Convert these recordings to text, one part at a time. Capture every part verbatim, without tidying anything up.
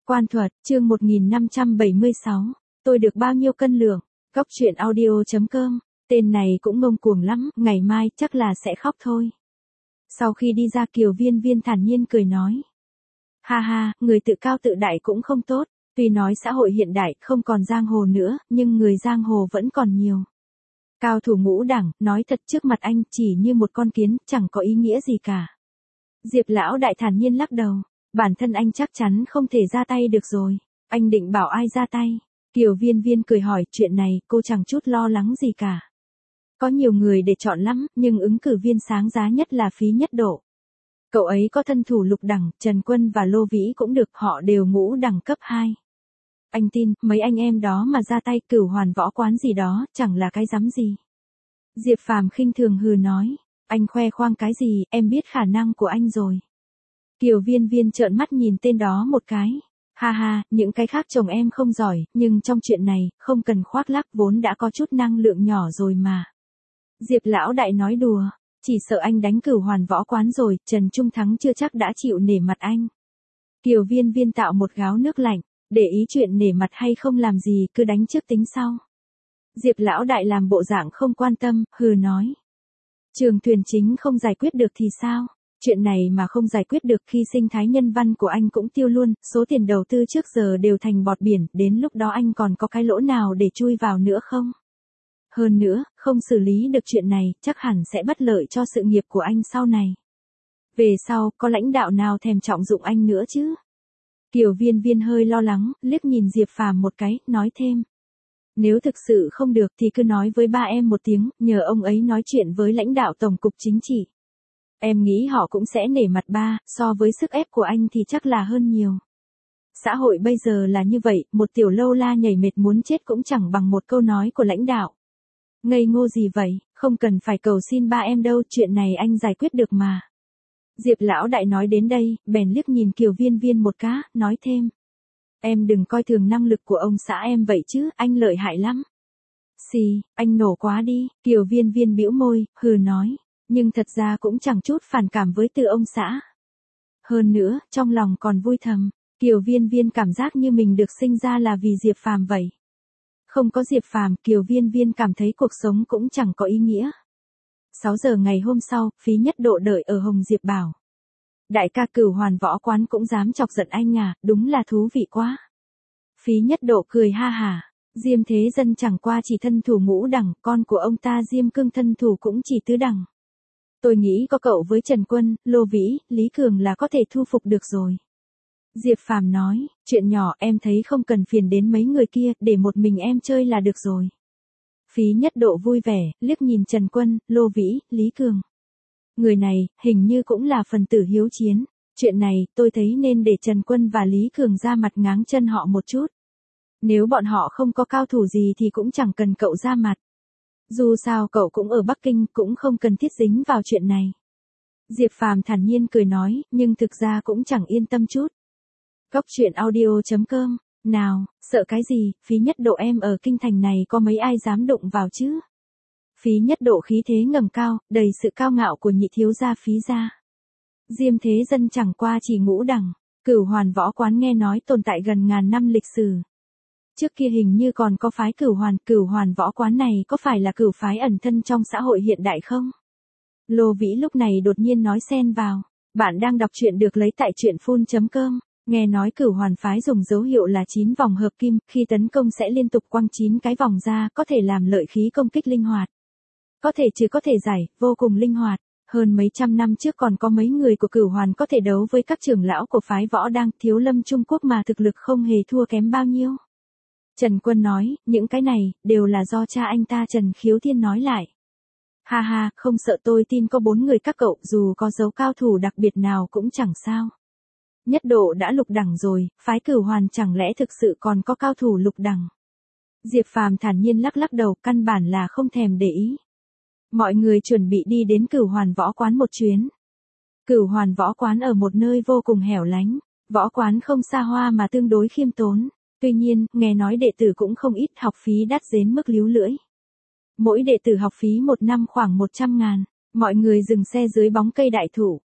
Quan thuật, chương một nghìn năm trăm bảy mươi sáu, tôi được bao nhiêu cân lượng, góc truyện audio chấm com, tên này cũng ngông cuồng lắm, ngày mai chắc là sẽ khóc thôi. Sau khi đi ra Kiều Viên Viên thản nhiên cười nói. Ha ha, người tự cao tự đại cũng không tốt, tuy nói xã hội hiện đại không còn giang hồ nữa, nhưng người giang hồ vẫn còn nhiều. Cao thủ ngũ đẳng, nói thật trước mặt anh chỉ như một con kiến, chẳng có ý nghĩa gì cả. Diệp lão đại thản nhiên lắc đầu. Bản thân anh chắc chắn không thể ra tay được rồi. Anh định bảo ai ra tay? Kiều Viên Viên cười hỏi, chuyện này cô chẳng chút lo lắng gì cả. Có nhiều người để chọn lắm, nhưng ứng cử viên sáng giá nhất là Phí Nhất Độ. Cậu ấy có thân thủ lục đẳng, Trần Quân và Lô Vĩ cũng được, họ đều ngũ đẳng cấp hai. Anh tin, mấy anh em đó mà ra tay Cửu Hoàn Võ Quán gì đó, chẳng là cái rắm gì. Diệp Phàm khinh thường hừ nói, anh khoe khoang cái gì, em biết khả năng của anh rồi. Kiều Viên Viên trợn mắt nhìn tên đó một cái. Ha ha, những cái khác chồng em không giỏi, nhưng trong chuyện này, không cần khoác lác, vốn đã có chút năng lượng nhỏ rồi mà. Diệp lão đại nói đùa, chỉ sợ anh đánh Cửu Hoàn Võ Quán rồi, Trần Trung Thắng chưa chắc đã chịu nể mặt anh. Kiều Viên Viên tạo một gáo nước lạnh, để ý chuyện nể mặt hay không làm gì, cứ đánh trước tính sau. Diệp lão đại làm bộ dạng không quan tâm, hừ nói. Trường Thuyền Chính không giải quyết được thì sao? Chuyện này mà không giải quyết được khi sinh thái nhân văn của anh cũng tiêu luôn, số tiền đầu tư trước giờ đều thành bọt biển, đến lúc đó anh còn có cái lỗ nào để chui vào nữa không? Hơn nữa, không xử lý được chuyện này, chắc hẳn sẽ bất lợi cho sự nghiệp của anh sau này. Về sau, có lãnh đạo nào thèm trọng dụng anh nữa chứ? Kiều Viên Viên hơi lo lắng, liếc nhìn Diệp Phàm một cái, nói thêm. Nếu thực sự không được thì cứ nói với ba em một tiếng, nhờ ông ấy nói chuyện với lãnh đạo Tổng cục Chính trị. Em nghĩ họ cũng sẽ nể mặt ba, so với sức ép của anh thì chắc là hơn nhiều. Xã hội bây giờ là như vậy, một tiểu lâu la nhảy mệt muốn chết cũng chẳng bằng một câu nói của lãnh đạo. Ngây ngô gì vậy, không cần phải cầu xin ba em đâu, chuyện này anh giải quyết được mà. Diệp lão đại nói đến đây, bèn liếc nhìn Kiều Viên Viên một cái, nói thêm. Em đừng coi thường năng lực của ông xã em vậy chứ, anh lợi hại lắm. Xì, anh nổ quá đi, Kiều Viên Viên bĩu môi, hừ nói. Nhưng thật ra cũng chẳng chút phản cảm với từ ông xã. Hơn nữa, trong lòng còn vui thầm, Kiều Viên Viên cảm giác như mình được sinh ra là vì Diệp Phàm vậy. Không có Diệp Phàm, Kiều Viên Viên cảm thấy cuộc sống cũng chẳng có ý nghĩa. sáu giờ ngày hôm sau, Phí Nhất Độ đợi ở Hồng Diệp bảo. Đại ca Cửu Hoàn Võ Quán cũng dám chọc giận anh à, đúng là thú vị quá. Phí Nhất Độ cười ha hả. Diêm Thế Dân chẳng qua chỉ thân thủ ngũ đẳng, con của ông ta Diêm Cương thân thủ cũng chỉ tứ đẳng. Tôi nghĩ có cậu với Trần Quân, Lô Vĩ, Lý Cường là có thể thu phục được rồi. Diệp Phàm nói, chuyện nhỏ em thấy không cần phiền đến mấy người kia, để một mình em chơi là được rồi. Phí Nhất Độ vui vẻ, liếc nhìn Trần Quân, Lô Vĩ, Lý Cường. Người này, hình như cũng là phần tử hiếu chiến. Chuyện này, tôi thấy nên để Trần Quân và Lý Cường ra mặt ngáng chân họ một chút. Nếu bọn họ không có cao thủ gì thì cũng chẳng cần cậu ra mặt. Dù sao cậu cũng ở Bắc Kinh, cũng không cần thiết dính vào chuyện này. Diệp Phàm thản nhiên cười nói, nhưng thực ra cũng chẳng yên tâm chút. Góc truyện audio chấm com, nào, sợ cái gì, Phí Nhất Độ em ở kinh thành này có mấy ai dám đụng vào chứ? Phí Nhất Độ khí thế ngầm cao, đầy sự cao ngạo của nhị thiếu gia Phí gia. Diêm Thế Dân chẳng qua chỉ ngũ đẳng, Cửu Hoàn Võ Quán nghe nói tồn tại gần ngàn năm lịch sử. Trước kia hình như còn có phái Cửu Hoàn, Cửu Hoàn Võ Quán này có phải là cửu phái ẩn thân trong xã hội hiện đại không? Lô Vĩ lúc này đột nhiên nói xen vào, bạn đang đọc truyện được lấy tại truyện phun chấm com, nghe nói Cửu Hoàn phái dùng dấu hiệu là chín vòng hợp kim, khi tấn công sẽ liên tục quăng chín cái vòng ra, có thể làm lợi khí công kích linh hoạt. Có thể trừ có thể giải, vô cùng linh hoạt. Hơn mấy trăm năm trước còn có mấy người của Cửu Hoàn có thể đấu với các trưởng lão của phái Võ Đang, Thiếu Lâm Trung Quốc mà thực lực không hề thua kém bao nhiêu. Trần Quân nói, những cái này, đều là do cha anh ta Trần Khiếu Thiên nói lại. Ha ha, không sợ, tôi tin có bốn người các cậu, dù có dấu cao thủ đặc biệt nào cũng chẳng sao. Nhất Độ đã lục đẳng rồi, phái Cửu Hoàn chẳng lẽ thực sự còn có cao thủ lục đẳng. Diệp Phàm thản nhiên lắc lắc đầu, căn bản là không thèm để ý. Mọi người chuẩn bị đi đến Cửu Hoàn Võ Quán một chuyến. Cửu Hoàn Võ Quán ở một nơi vô cùng hẻo lánh, võ quán không xa hoa mà tương đối khiêm tốn. Tuy nhiên, nghe nói đệ tử cũng không ít, học phí đắt đến mức líu lưỡi. Mỗi đệ tử học phí một năm khoảng một trăm ngàn, mọi người dừng xe dưới bóng cây đại thụ.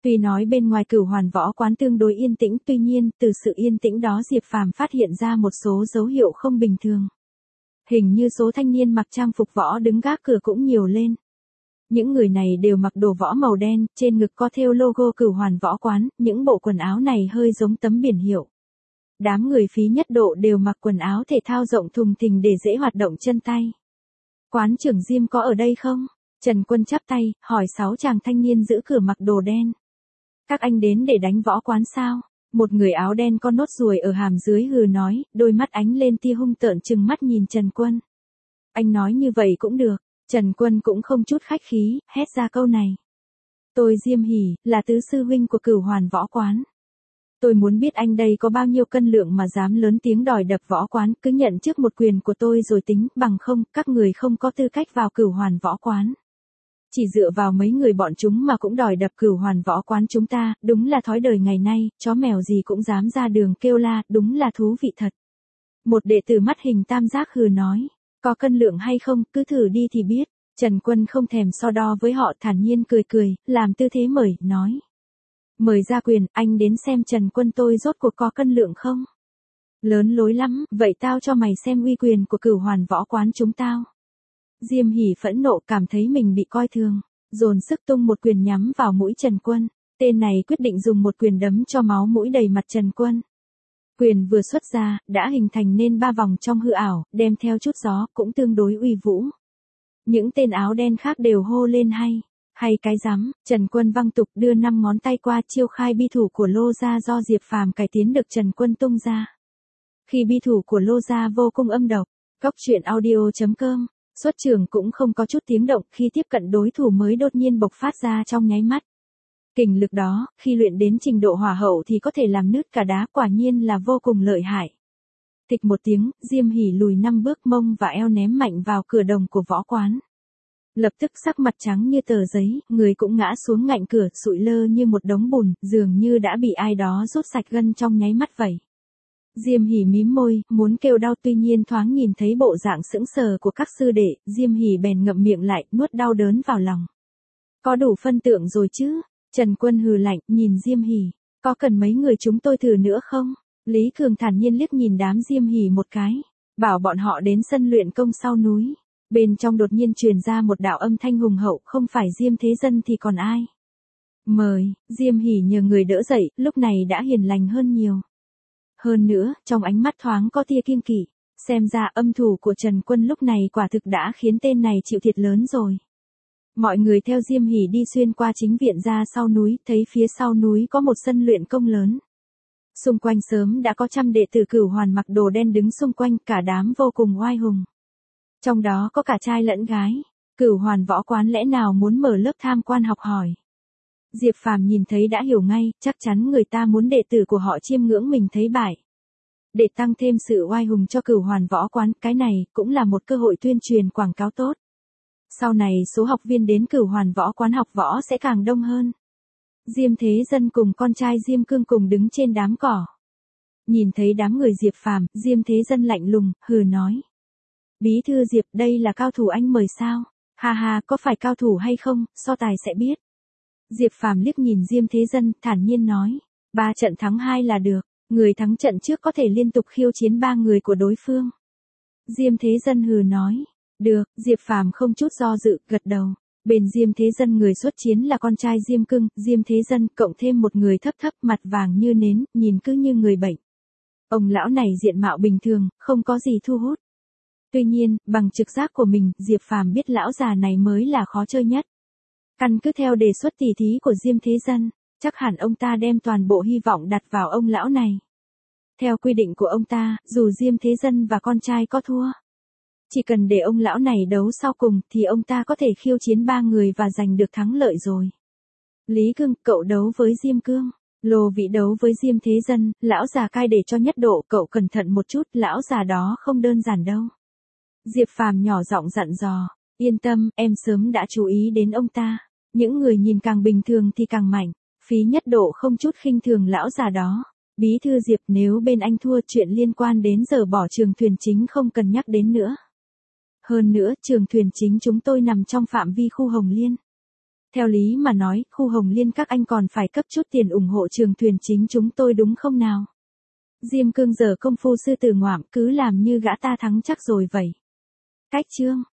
Tuy nói bên ngoài Cửu Hoàn Võ Quán tương đối yên tĩnh, tuy nhiên, từ sự yên tĩnh đó Diệp Phàm phát hiện ra một số dấu hiệu không bình thường. Hình như số thanh niên mặc trang phục võ đứng gác cửa cũng nhiều lên. Những người này đều mặc đồ võ màu đen, trên ngực có thêu logo Cửu Hoàn Võ Quán, những bộ quần áo này hơi giống tấm biển hiệu. Đám người phí nhất độ đều mặc quần áo thể thao rộng thùng thình để dễ hoạt động chân tay. Quán trưởng Diêm có ở đây không? Trần Quân chắp tay, hỏi sáu chàng thanh niên giữ cửa mặc đồ đen. Các anh đến để đánh võ quán sao? Một người áo đen có nốt ruồi ở hàm dưới hừ nói, đôi mắt ánh lên tia hung tợn trừng mắt nhìn Trần Quân. Anh nói như vậy cũng được. Trần Quân cũng không chút khách khí, hét ra câu này. Tôi Diêm Hỉ, là tứ sư huynh của Cửu Hoàn Võ Quán. Tôi muốn biết anh đây có bao nhiêu cân lượng mà dám lớn tiếng đòi đập võ quán, cứ nhận trước một quyền của tôi rồi tính, bằng không, các người không có tư cách vào Cửu Hoàn Võ Quán. Chỉ dựa vào mấy người bọn chúng mà cũng đòi đập Cửu Hoàn Võ Quán chúng ta, đúng là thói đời ngày nay, chó mèo gì cũng dám ra đường kêu la, đúng là thú vị thật. Một đệ tử mắt hình tam giác hừ nói, có cân lượng hay không, cứ thử đi thì biết. Trần Quân không thèm so đo với họ, thản nhiên cười cười, làm tư thế mời, nói. Mời ra quyền, anh đến xem Trần Quân tôi rốt cuộc có cân lượng không? Lớn lối lắm, vậy tao cho mày xem uy quyền của Cửu Hoàn Võ Quán chúng tao. Diêm Hỉ phẫn nộ, cảm thấy mình bị coi thường, dồn sức tung một quyền nhắm vào mũi Trần Quân. Tên này quyết định dùng một quyền đấm cho máu mũi đầy mặt Trần Quân. Quyền vừa xuất ra, đã hình thành nên ba vòng trong hư ảo, đem theo chút gió, cũng tương đối uy vũ. Những tên áo đen khác đều hô lên hay. Hay cái rắm, Trần Quân văng tục đưa năm ngón tay qua chiêu khai bi thủ của Lô Gia do Diệp Phàm cải tiến được Trần Quân tung ra. Khi bi thủ của Lô Gia vô cùng âm độc, Cóc Truyện Audio chấm com, xuất trường cũng không có chút tiếng động, khi tiếp cận đối thủ mới đột nhiên bộc phát ra trong nháy mắt. Kình lực đó, khi luyện đến trình độ hỏa hậu thì có thể làm nứt cả đá, quả nhiên là vô cùng lợi hại. Thịch một tiếng, Diêm Hỉ lùi năm bước, mông và eo ném mạnh vào cửa đồng của võ quán. Lập tức sắc mặt trắng như tờ giấy, người cũng ngã xuống ngạnh cửa, sụi lơ như một đống bùn, dường như đã bị ai đó rút sạch gân trong nháy mắt vậy. Diêm Hỉ mím môi, muốn kêu đau, tuy nhiên thoáng nhìn thấy bộ dạng sững sờ của các sư đệ, Diêm Hỉ bèn ngậm miệng lại, nuốt đau đớn vào lòng. Có đủ phân tượng rồi chứ? Trần Quân hừ lạnh, nhìn Diêm Hỉ, có cần mấy người chúng tôi thử nữa không? Lý Cường thản nhiên liếc nhìn đám Diêm Hỉ một cái, bảo bọn họ đến sân luyện công sau núi. Bên trong đột nhiên truyền ra một đạo âm thanh hùng hậu, không phải Diêm Thế Dân thì còn ai. Mời, Diêm Hỉ nhờ người đỡ dậy, lúc này đã hiền lành hơn nhiều. Hơn nữa, trong ánh mắt thoáng có tia kiêng kỵ, xem ra âm thủ của Trần Quân lúc này quả thực đã khiến tên này chịu thiệt lớn rồi. Mọi người theo Diêm Hỉ đi xuyên qua chính viện ra sau núi, thấy phía sau núi có một sân luyện công lớn. Xung quanh sớm đã có trăm đệ tử Cửu Hoàn mặc đồ đen đứng xung quanh, cả đám vô cùng oai hùng. Trong đó có cả trai lẫn gái. Cửu Hoàn Võ Quán lẽ nào muốn mở lớp tham quan học hỏi. Diệp Phàm nhìn thấy đã hiểu ngay, chắc chắn người ta muốn đệ tử của họ chiêm ngưỡng mình thấy bại. Để tăng thêm sự oai hùng cho Cửu Hoàn Võ Quán, cái này cũng là một cơ hội tuyên truyền quảng cáo tốt. Sau này số học viên đến Cửu Hoàn Võ Quán học võ sẽ càng đông hơn. Diêm Thế Dân cùng con trai Diêm Cương cùng đứng trên đám cỏ. Nhìn thấy đám người Diệp Phàm, Diêm Thế Dân lạnh lùng, hừ nói. Bí thư Diệp, đây là cao thủ anh mời sao? Ha ha, có phải cao thủ hay không, so tài sẽ biết. Diệp Phàm liếc nhìn Diêm Thế Dân, thản nhiên nói. Ba trận thắng hai là được, người thắng trận trước có thể liên tục khiêu chiến ba người của đối phương. Diêm Thế Dân hừ nói. Được, Diệp Phàm không chút do dự, gật đầu. Bên Diêm Thế Dân người xuất chiến là con trai Diêm Cưng, Diêm Thế Dân cộng thêm một người thấp thấp, mặt vàng như nến, nhìn cứ như người bệnh. Ông lão này diện mạo bình thường, không có gì thu hút. Tuy nhiên, bằng trực giác của mình, Diệp Phàm biết lão già này mới là khó chơi nhất. Căn cứ theo đề xuất tỉ thí của Diêm Thế Dân, chắc hẳn ông ta đem toàn bộ hy vọng đặt vào ông lão này. Theo quy định của ông ta, dù Diêm Thế Dân và con trai có thua, chỉ cần để ông lão này đấu sau cùng thì ông ta có thể khiêu chiến ba người và giành được thắng lợi rồi. Lý Cương, cậu đấu với Diêm Cương. Lô Vĩ đấu với Diêm Thế Dân, lão già cai để cho nhất độ, cậu cẩn thận một chút, lão già đó không đơn giản đâu. Diệp Phàm nhỏ giọng dặn dò, yên tâm, em sớm đã chú ý đến ông ta. Những người nhìn càng bình thường thì càng mạnh. Phí nhất độ không chút khinh thường lão già đó. Bí thư Diệp, nếu bên anh thua, chuyện liên quan đến giờ bỏ trường thuyền chính không cần nhắc đến nữa. Hơn nữa, trường thuyền chính chúng tôi nằm trong phạm vi khu Hồng Liên. Theo lý mà nói, khu Hồng Liên các anh còn phải cấp chút tiền ủng hộ trường thuyền chính chúng tôi đúng không nào? Diêm Cương giờ công phu sư tử ngoạm cứ làm như gã ta thắng chắc rồi vậy. Cách chương